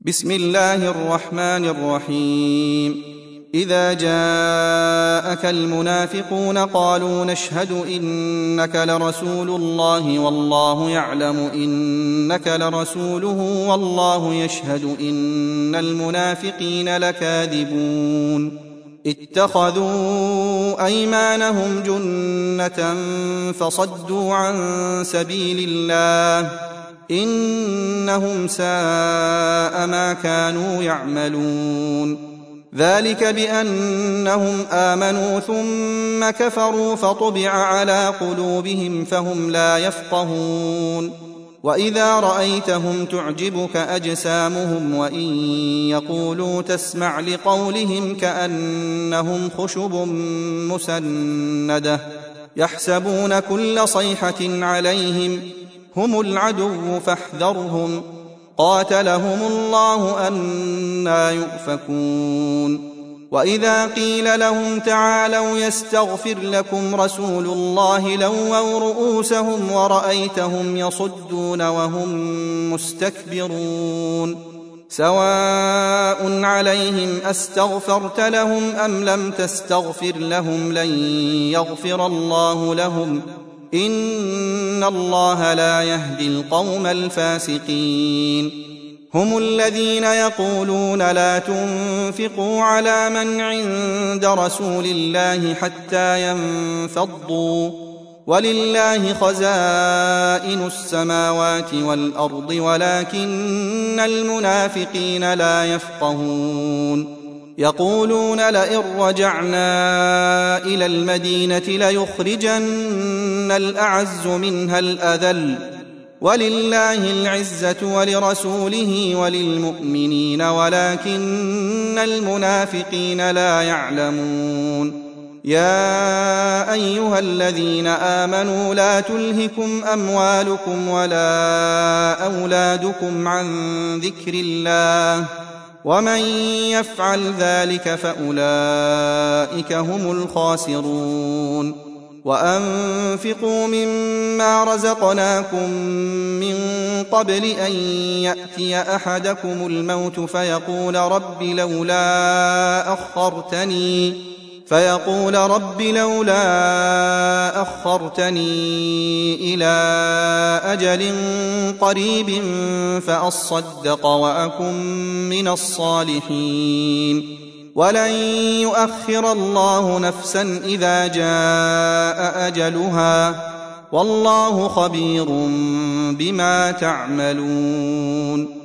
بسم الله الرحمن الرحيم. إذا جاءك المنافقون قالوا نشهد إنك لرسول الله والله يعلم إنك لرسوله والله يشهد إن المنافقين لكاذبون. اتخذوا أيمانهم جنة فصدوا عن سبيل الله إنهم ساء ما كانوا يعملون. ذلك بأنهم آمنوا ثم كفروا فطبع على قلوبهم فهم لا يفقهون. وإذا رأيتهم تعجبك أجسامهم وإن يقولوا تسمع لقولهم كأنهم خشب مسندة يحسبون كل صيحة عليهم هم العدو فاحذرهم قاتلهم الله أنى يؤفكون. وإذا قيل لهم تعالوا يستغفر لكم رسول الله لووا رؤوسهم ورأيتهم يصدون وهم مستكبرون. سواء عليهم أستغفرت لهم أم لم تستغفر لهم لن يغفر الله لهم إن الله لا يهدي القوم الفاسقين. هم الذين يقولون لا تنفقوا على من عند رسول الله حتى ينفضوا ولله خزائن السماوات والأرض ولكن المنافقين لا يفقهون. يقولون لئن رجعنا إلى المدينة ليخرجن الأعز منها الأذل ولله العزة ولرسوله وللمؤمنين ولكن المنافقين لا يعلمون. يا أيها الذين آمنوا لا تلهكم أموالكم ولا أولادكم عن ذكر الله ومن يفعل ذلك فأولئك هم الخاسرون. وأنفقوا مما رزقناكم من قبل أن يأتي أحدكم الموت فيقول رب لولا أخرتني إلى أجل قريب فأصدق وأكن من الصالحين ولن يؤخر الله نفسا إذا جاء أجلها والله خبير بما تعملون.